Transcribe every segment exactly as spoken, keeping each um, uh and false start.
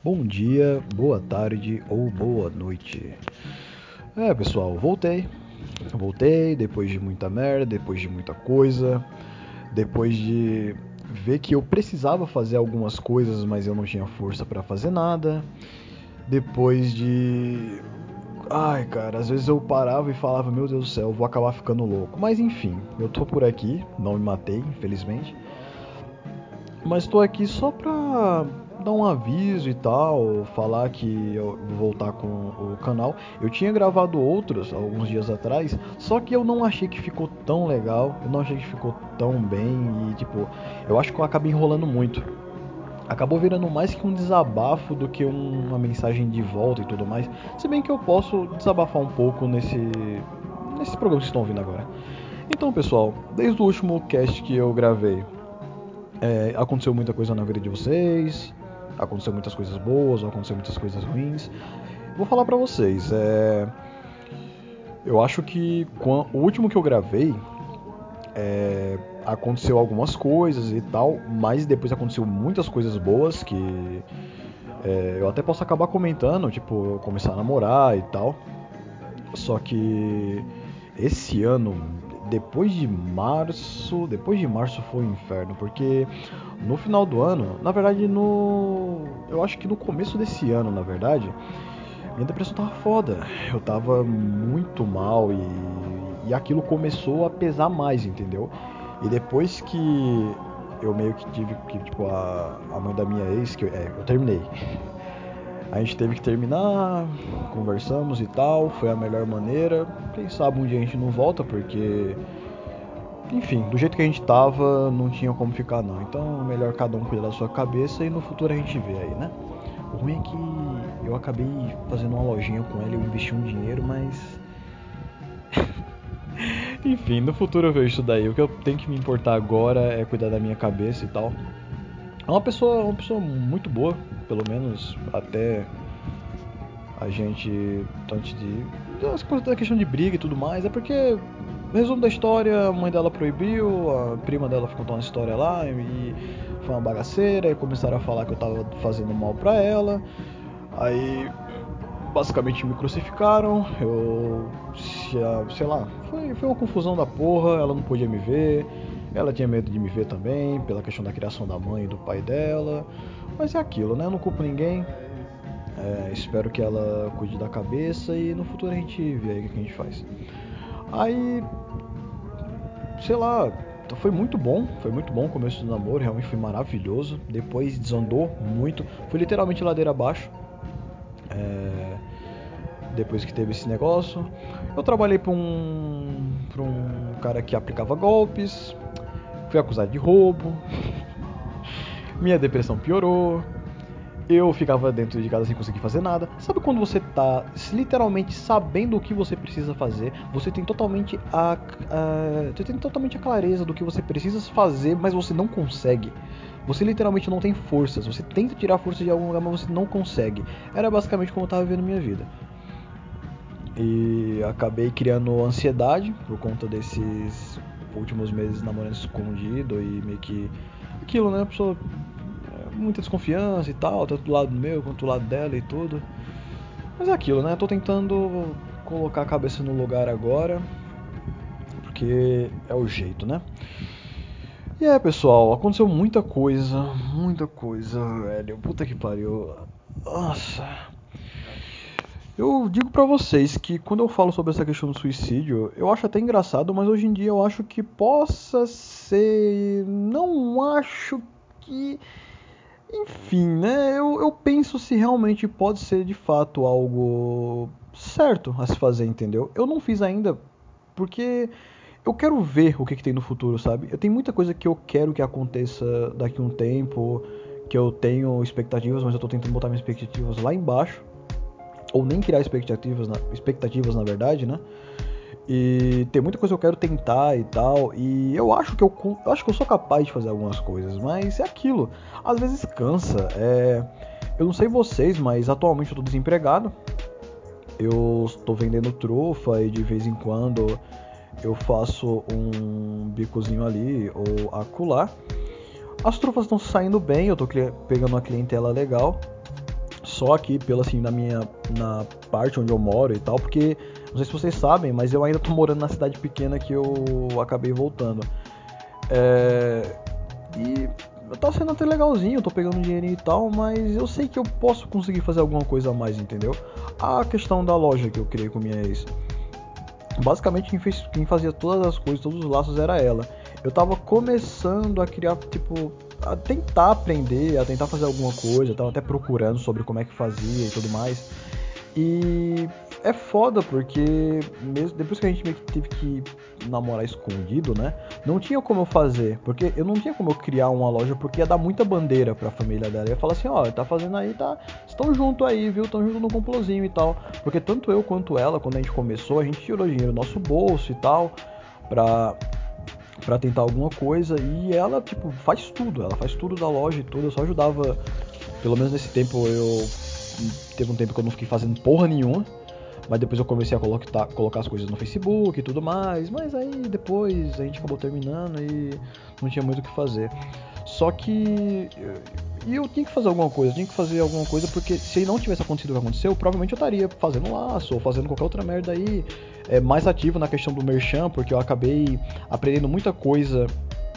Bom dia, boa tarde ou boa noite. É, pessoal, voltei. Voltei depois de muita merda, depois de muita coisa, depois de ver que eu precisava fazer algumas coisas, mas eu não tinha força pra fazer nada. Depois de Ai, cara, às vezes eu parava e falava, meu Deus do céu, eu vou acabar ficando louco. Mas enfim, eu tô por aqui, não me matei, infelizmente. Mas tô aqui só pra dar um aviso e tal, falar que eu vou voltar com o canal. Eu tinha gravado outros alguns dias atrás, só que eu não achei que ficou tão legal, eu não achei que ficou tão bem e tipo, eu acho que eu acabei enrolando muito. Acabou virando mais que um desabafo do que um- uma mensagem de volta e tudo mais. Se bem que eu posso desabafar um pouco nesse nesse programa que vocês estão ouvindo agora. Então, pessoal, desde o último cast que eu gravei, é, aconteceu muita coisa na vida de vocês, aconteceu muitas coisas boas, aconteceu muitas coisas ruins. Vou falar pra vocês, é, eu acho que o último que eu gravei, é, aconteceu algumas coisas e tal, mas depois aconteceu muitas coisas boas que é, eu até posso acabar comentando, tipo, começar a namorar e tal. Só que esse ano, depois de março, depois de março foi um inferno, porque no final do ano, na verdade no, eu acho que no começo desse ano, na verdade, minha depressão tava foda. Eu tava muito mal e, e aquilo começou a pesar mais, entendeu? E depois que eu meio que tive que, tipo, a, a mãe da minha ex, que eu, é, eu terminei. A gente teve que terminar, conversamos e tal, foi a melhor maneira. Quem sabe um dia a gente não volta, porque, enfim, do jeito que a gente tava, não tinha como ficar não. Então, melhor cada um cuidar da sua cabeça e no futuro a gente vê aí, né? O ruim é que eu acabei fazendo uma lojinha com ela, eu investi um dinheiro, mas enfim, no futuro eu vejo isso daí. O que eu tenho que me importar agora é cuidar da minha cabeça e tal. É uma pessoa, uma pessoa muito boa, pelo menos até a gente, antes de da questão de briga e tudo mais, é porque, resumo da história, a mãe dela proibiu, a prima dela ficou contando uma história lá e foi uma bagaceira, e começaram a falar que eu tava fazendo mal pra ela. Aí basicamente me crucificaram, eu sei lá, foi, foi uma confusão da porra, ela não podia me ver, ela tinha medo de me ver também, pela questão da criação da mãe e do pai dela, mas é aquilo, né? Eu não culpo ninguém, é, espero que ela cuide da cabeça e no futuro a gente vê aí o que a gente faz. Aí, sei lá, foi muito bom, foi muito bom o começo do namoro, realmente foi maravilhoso. Depois desandou muito, foi literalmente ladeira abaixo. É, depois que teve esse negócio, eu trabalhei para um, pra um cara que aplicava golpes, fui acusado de roubo, minha depressão piorou. Eu ficava dentro de casa sem conseguir fazer nada. Sabe quando você tá literalmente sabendo o que você precisa fazer? Você tem totalmente a, a você tem totalmente a clareza do que você precisa fazer, mas você não consegue. Você literalmente não tem forças. Você tenta tirar força de algum lugar, mas você não consegue. Era basicamente como eu tava vivendo minha vida. E acabei criando ansiedade por conta desses últimos meses namorando escondido e meio que aquilo, né? A pessoa, muita desconfiança e tal, tanto do lado meu quanto do lado dela e tudo. Mas é aquilo, né? Eu tô tentando colocar a cabeça no lugar agora, porque é o jeito, né? E é, pessoal, aconteceu muita coisa, muita coisa, velho. Puta que pariu. Nossa. Eu digo pra vocês que quando eu falo sobre essa questão do suicídio, eu acho até engraçado, mas hoje em dia eu acho que possa ser. Não acho que. Enfim, né? Eu, eu penso se realmente pode ser de fato algo certo a se fazer, entendeu? Eu não fiz ainda porque eu quero ver o que, que tem no futuro, sabe? Eu tenho muita coisa que eu quero que aconteça daqui a um tempo, que eu tenho expectativas, mas eu tô tentando botar minhas expectativas lá embaixo ou nem criar expectativas, na, expectativas na verdade, né? E tem muita coisa que eu quero tentar e tal, e eu acho que eu, eu acho que eu sou capaz de fazer algumas coisas, mas é aquilo, às vezes cansa. É, eu não sei vocês, mas atualmente eu tô desempregado. Eu estou vendendo trufa e de vez em quando eu faço um bicozinho ali ou acolá. As trufas estão saindo bem, eu tô pegando uma clientela legal. só aqui pela assim na minha na parte onde eu moro e tal, porque não sei se vocês sabem, mas eu ainda tô morando na cidade pequena que eu acabei voltando. É, e tá sendo até legalzinho, eu tô pegando dinheirinho e tal, mas eu sei que eu posso conseguir fazer alguma coisa a mais, entendeu? A questão da loja que eu criei com minha ex, basicamente quem, fez, quem fazia todas as coisas, todos os laços era ela. Eu tava começando a criar, tipo, a tentar aprender, a tentar fazer alguma coisa, eu tava até procurando sobre como é que fazia e tudo mais. E é foda porque mesmo depois que a gente meio que teve que namorar escondido, né? Não tinha como eu fazer, porque eu não tinha como eu criar uma loja, porque ia dar muita bandeira pra família dela. Ia falar assim, ó, tá fazendo aí, tá. Estão junto aí, viu? Estão junto no complôzinho e tal. Porque tanto eu quanto ela, quando a gente começou, a gente tirou dinheiro do nosso bolso e tal, pra, pra tentar alguma coisa. E ela, tipo, faz tudo. Ela faz tudo da loja e tudo. Eu só ajudava, pelo menos nesse tempo eu. Teve um tempo que eu não fiquei fazendo porra nenhuma. Mas depois eu comecei a colocar, colocar as coisas no Facebook e tudo mais. Mas aí depois a gente acabou terminando e não tinha muito o que fazer. Só que. E eu tinha que fazer alguma coisa, eu tinha que fazer alguma coisa, porque se não tivesse acontecido o que aconteceu, provavelmente eu estaria fazendo laço ou fazendo qualquer outra merda aí. É, mais ativo na questão do merchan, porque eu acabei aprendendo muita coisa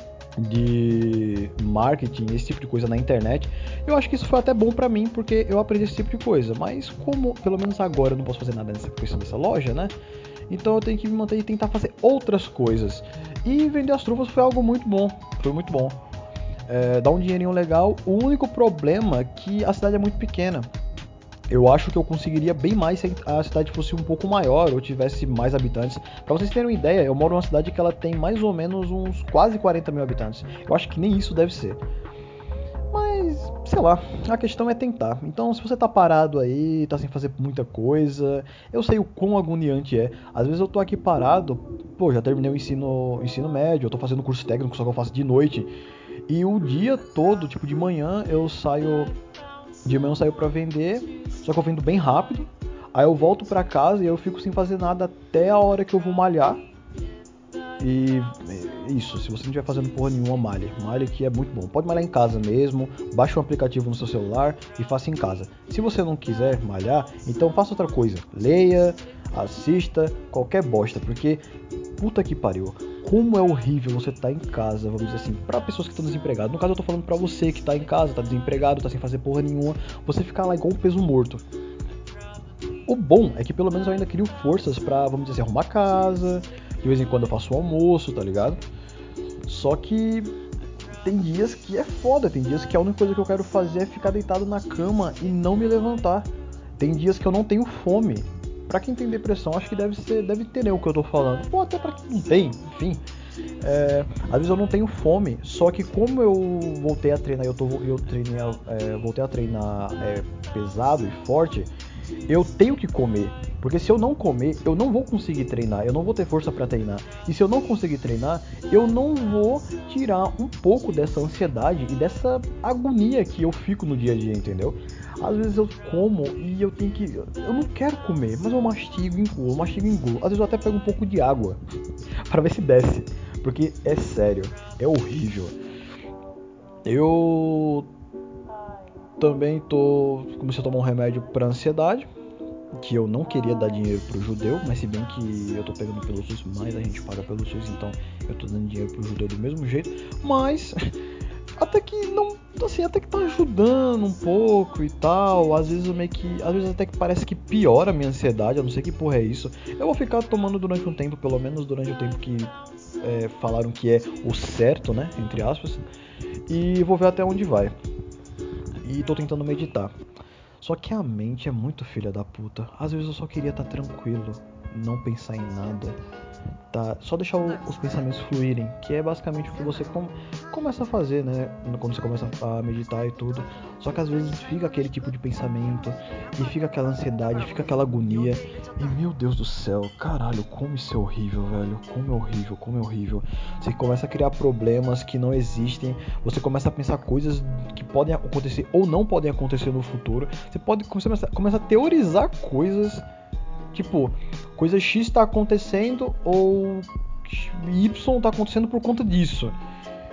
de marketing, esse tipo de coisa na internet. Eu acho que isso foi até bom pra mim, porque eu aprendi esse tipo de coisa. Mas como, pelo menos agora, eu não posso fazer nada nessa questão dessa loja, né? Então eu tenho que me manter e tentar fazer outras coisas. E vender as trufas foi algo muito bom, foi muito bom. É, dá um dinheirinho legal. O único problema é que a cidade é muito pequena. Eu acho que eu conseguiria bem mais se a cidade fosse um pouco maior ou tivesse mais habitantes. Pra vocês terem uma ideia, eu moro numa cidade que ela tem mais ou menos uns quase quarenta mil habitantes. Eu acho que nem isso deve ser. Mas, sei lá, a questão é tentar. Então, se você tá parado aí, tá sem fazer muita coisa, eu sei o quão agoniante é. Às vezes eu tô aqui parado, pô, já terminei o ensino, ensino médio, eu tô fazendo curso técnico, só que eu faço de noite. E o dia todo, tipo de manhã, eu saio. De manhã eu saio pra vender, só que eu vendo bem rápido. Aí eu volto pra casa e eu fico sem fazer nada até a hora que eu vou malhar. E isso, se você não estiver fazendo porra nenhuma, malhe. Malhe que é muito bom. Pode malhar em casa mesmo, baixa um aplicativo no seu celular e faça em casa. Se você não quiser malhar, então faça outra coisa. Leia, assista, qualquer bosta, porque puta que pariu. Como é horrível você estar tá em casa, vamos dizer assim, para pessoas que estão desempregadas. No caso eu tô falando pra você que tá em casa, tá desempregado, tá sem fazer porra nenhuma, você ficar lá igual um peso morto. O bom é que pelo menos eu ainda crio forças pra, vamos dizer assim, arrumar casa, de vez em quando eu faço o almoço, tá ligado? Só que tem dias que é foda, tem dias que a única coisa que eu quero fazer é ficar deitado na cama e não me levantar. Tem dias que eu não tenho fome. Pra quem tem depressão, acho que deve ser, deve entender o que eu tô falando. Ou até pra quem não tem, enfim. É, às vezes eu não tenho fome, só que como eu voltei a treinar, eu, tô, eu treinei, é, voltei a treinar é, pesado e forte, eu tenho que comer. Porque se eu não comer, eu não vou conseguir treinar, eu não vou ter força pra treinar. E se eu não conseguir treinar, eu não vou tirar um pouco dessa ansiedade e dessa agonia que eu fico no dia a dia, entendeu? Às vezes eu como e eu tenho que... Eu não quero comer, mas eu mastigo e engulo, eu mastigo e engulo. Às vezes eu até pego um pouco de água pra ver se desce. Porque é sério, é horrível. Eu também tô... comecei a tomar um remédio pra ansiedade, que eu não queria dar dinheiro pro judeu, mas se bem que eu tô pegando pelo SUS, mas a gente paga pelo SUS, então eu tô dando dinheiro pro judeu do mesmo jeito, mas até que não, assim, até que tá ajudando um pouco e tal. Às vezes eu meio que, às vezes até que parece que piora a minha ansiedade, eu não sei que porra é isso. Eu vou ficar tomando durante um tempo, pelo menos durante o tempo que é, falaram que é o certo, né, entre aspas, e vou ver até onde vai. E tô tentando meditar. Só que a mente é muito filha da puta. Às vezes eu só queria estar tranquilo, não pensar em nada, tá? Só deixar o, os pensamentos fluírem, que é basicamente o que você com, começa a fazer, né? Quando você começa a meditar e tudo. Só que às vezes fica aquele tipo de pensamento, e fica aquela ansiedade, fica aquela agonia. E meu Deus do céu, caralho, como isso é horrível, velho. Como é horrível, como é horrível. Você começa a criar problemas que não existem. Você começa a pensar coisas que podem acontecer ou não podem acontecer no futuro. Você pode começar, começa a teorizar coisas. Tipo, coisa X tá acontecendo ou Y tá acontecendo por conta disso.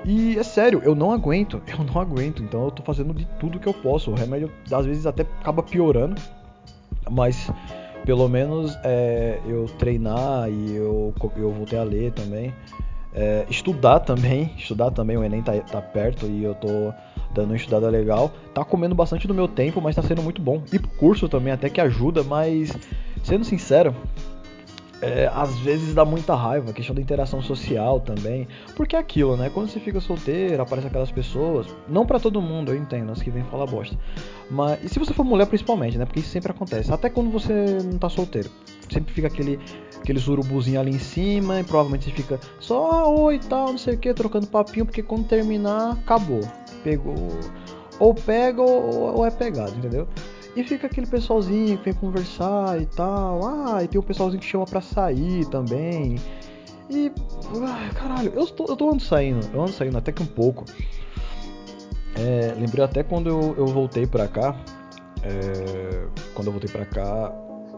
E é sério, eu não aguento, eu não aguento, então eu tô fazendo de tudo que eu posso. O remédio às vezes até acaba piorando, mas pelo menos é, eu treinar e eu, eu voltei a ler também. É, estudar também, estudar também, o Enem tá, tá perto e eu tô dando uma estudada legal. Tá comendo bastante do meu tempo, mas tá sendo muito bom. E pro curso também até que ajuda, mas sendo sincero, é, às vezes dá muita raiva, a questão da interação social também. Porque é aquilo, né? Quando você fica solteiro, aparecem aquelas pessoas. Não pra todo mundo, eu entendo, as que vêm falar bosta. Mas, e se você for mulher principalmente, né? Porque isso sempre acontece. Até quando você não tá solteiro. Sempre fica aquele, aqueles urubuzinho ali em cima. E provavelmente você fica só, ah, oi e tal, não sei o que, trocando papinho. Porque quando terminar, acabou. Pegou. Ou pega ou, ou é pegado, entendeu? E fica aquele pessoalzinho que vem conversar e tal. Ah, e tem um pessoalzinho que chama pra sair também. E. Ai, caralho, eu tô, eu tô ando saindo, eu ando saindo até que um pouco. É, lembrei até quando eu, eu voltei pra cá. É, quando eu voltei pra cá.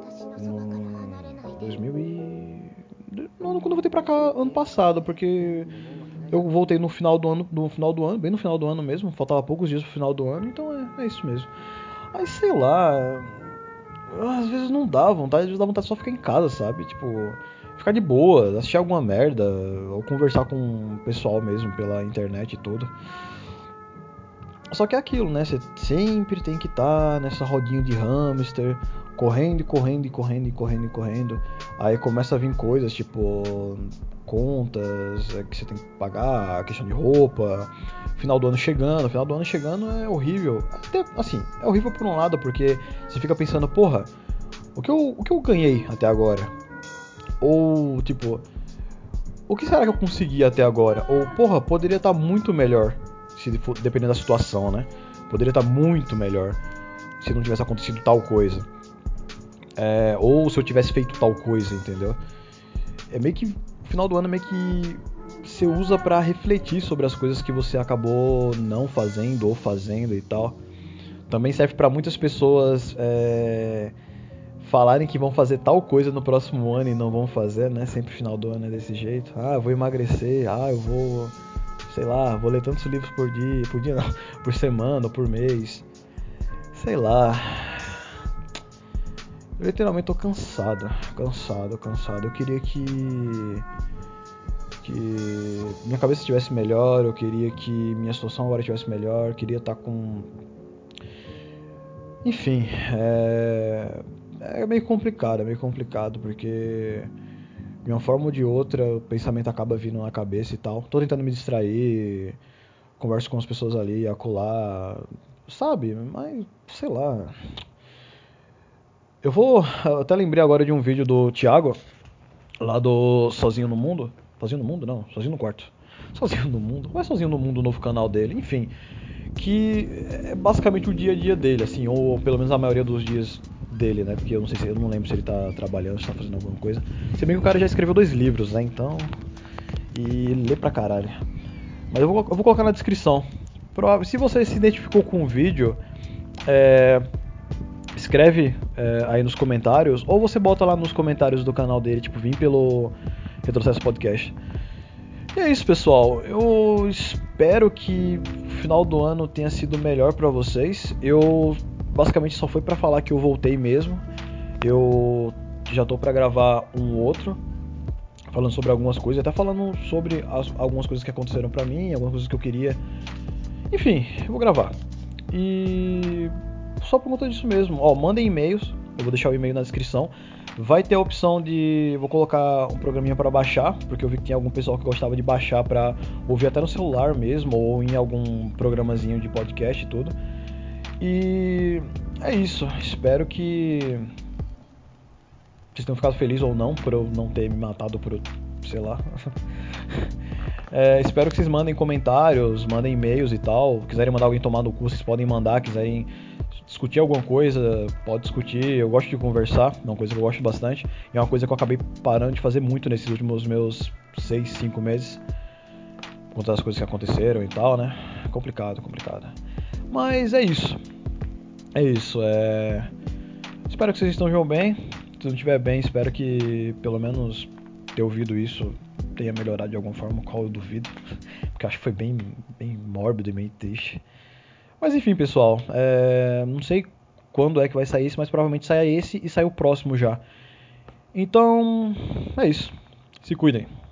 No dois mil e. Não, quando eu voltei pra cá ano passado, porque eu voltei no final do ano, no final do ano, bem no final do ano mesmo, faltava poucos dias pro final do ano, então é, é isso mesmo. Aí sei lá, às vezes não dá vontade, às vezes dá vontade de só ficar em casa, sabe? Tipo, ficar de boa, assistir alguma merda, ou conversar com o pessoal mesmo pela internet e tudo. Só que é aquilo, né? Você sempre tem que estar nessa rodinha de hamster, correndo e correndo e correndo e correndo e correndo. Aí começa a vir coisas tipo contas que você tem que pagar, a questão de roupa, final do ano chegando, final do ano chegando é horrível. Até assim, é horrível por um lado porque você fica pensando, porra, o que eu, o que eu ganhei até agora? Ou tipo, o que será que eu consegui até agora? Ou porra, poderia estar muito melhor, se for, dependendo da situação, né? Poderia estar muito melhor se não tivesse acontecido tal coisa. É, ou se eu tivesse feito tal coisa, entendeu? É meio que o final do ano é meio que você usa pra refletir sobre as coisas que você acabou não fazendo ou fazendo e tal. Também serve pra muitas pessoas é, falarem que vão fazer tal coisa no próximo ano e não vão fazer, né? Sempre final do ano é desse jeito. Ah, eu vou emagrecer. Ah, eu vou, sei lá, vou ler tantos livros por dia, por dia não, por semana ou por mês. Sei lá. Eu literalmente tô cansado, cansado, cansado. Eu queria que que minha cabeça estivesse melhor, eu queria que minha situação agora estivesse melhor, eu queria estar com... Enfim, é... é meio complicado, é meio complicado, porque de uma forma ou de outra o pensamento acaba vindo na cabeça e tal. Tô tentando me distrair, converso com as pessoas ali, acolá, sabe? Mas, sei lá... Eu vou... Eu até lembrei agora de um vídeo do Thiago, lá do Sozinho no Mundo. Sozinho no Mundo? Não, Sozinho no Quarto. Sozinho no Mundo? Ou é Sozinho no Mundo, o novo canal dele? Enfim, que é basicamente o dia a dia dele, assim, ou pelo menos a maioria dos dias dele, né? Porque eu não sei se eu não lembro se ele tá trabalhando, se tá fazendo alguma coisa. Se bem que o cara já escreveu dois livros, né? Então. E ele lê pra caralho. Mas eu vou, eu vou colocar na descrição. Se você se identificou com o vídeo, é, escreve é, aí nos comentários, ou você bota lá nos comentários do canal dele, tipo, vim pelo Retrocesso Podcast. E é isso, pessoal. Eu espero que o final do ano tenha sido melhor pra vocês. Eu basicamente só foi pra falar que eu voltei mesmo. Eu já tô pra gravar um outro, falando sobre algumas coisas, até falando sobre as, algumas coisas que aconteceram pra mim, algumas coisas que eu queria. Enfim, eu vou gravar. E só por conta disso mesmo. Ó, mandem e-mails. Eu vou deixar o e-mail na descrição. Vai ter a opção de... Vou colocar um programinha para baixar, porque eu vi que tinha algum pessoal que gostava de baixar para ouvir até no celular mesmo, ou em algum programazinho de podcast e tudo. E é isso. Espero que vocês tenham ficado felizes ou não por eu não ter me matado por... sei lá. É, espero que vocês mandem comentários, mandem e-mails e tal. Quiserem mandar alguém tomar no cu, vocês podem mandar. Quiserem discutir alguma coisa, pode discutir. Eu gosto de conversar, é uma coisa que eu gosto bastante. E é uma coisa que eu acabei parando de fazer muito nesses últimos meus seis, cinco meses. Por conta das coisas que aconteceram e tal, né? Complicado, complicado. Mas é isso. É isso. É... Espero que vocês estejam bem. Se não estiver bem, espero que pelo menos ter ouvido isso tenha melhorado de alguma forma, qual eu duvido. Porque que eu acho que foi bem, bem mórbido e meio triste. Mas enfim, pessoal, é, não sei quando é que vai sair esse, mas provavelmente saia esse e sai o próximo já. Então, é isso. Se cuidem.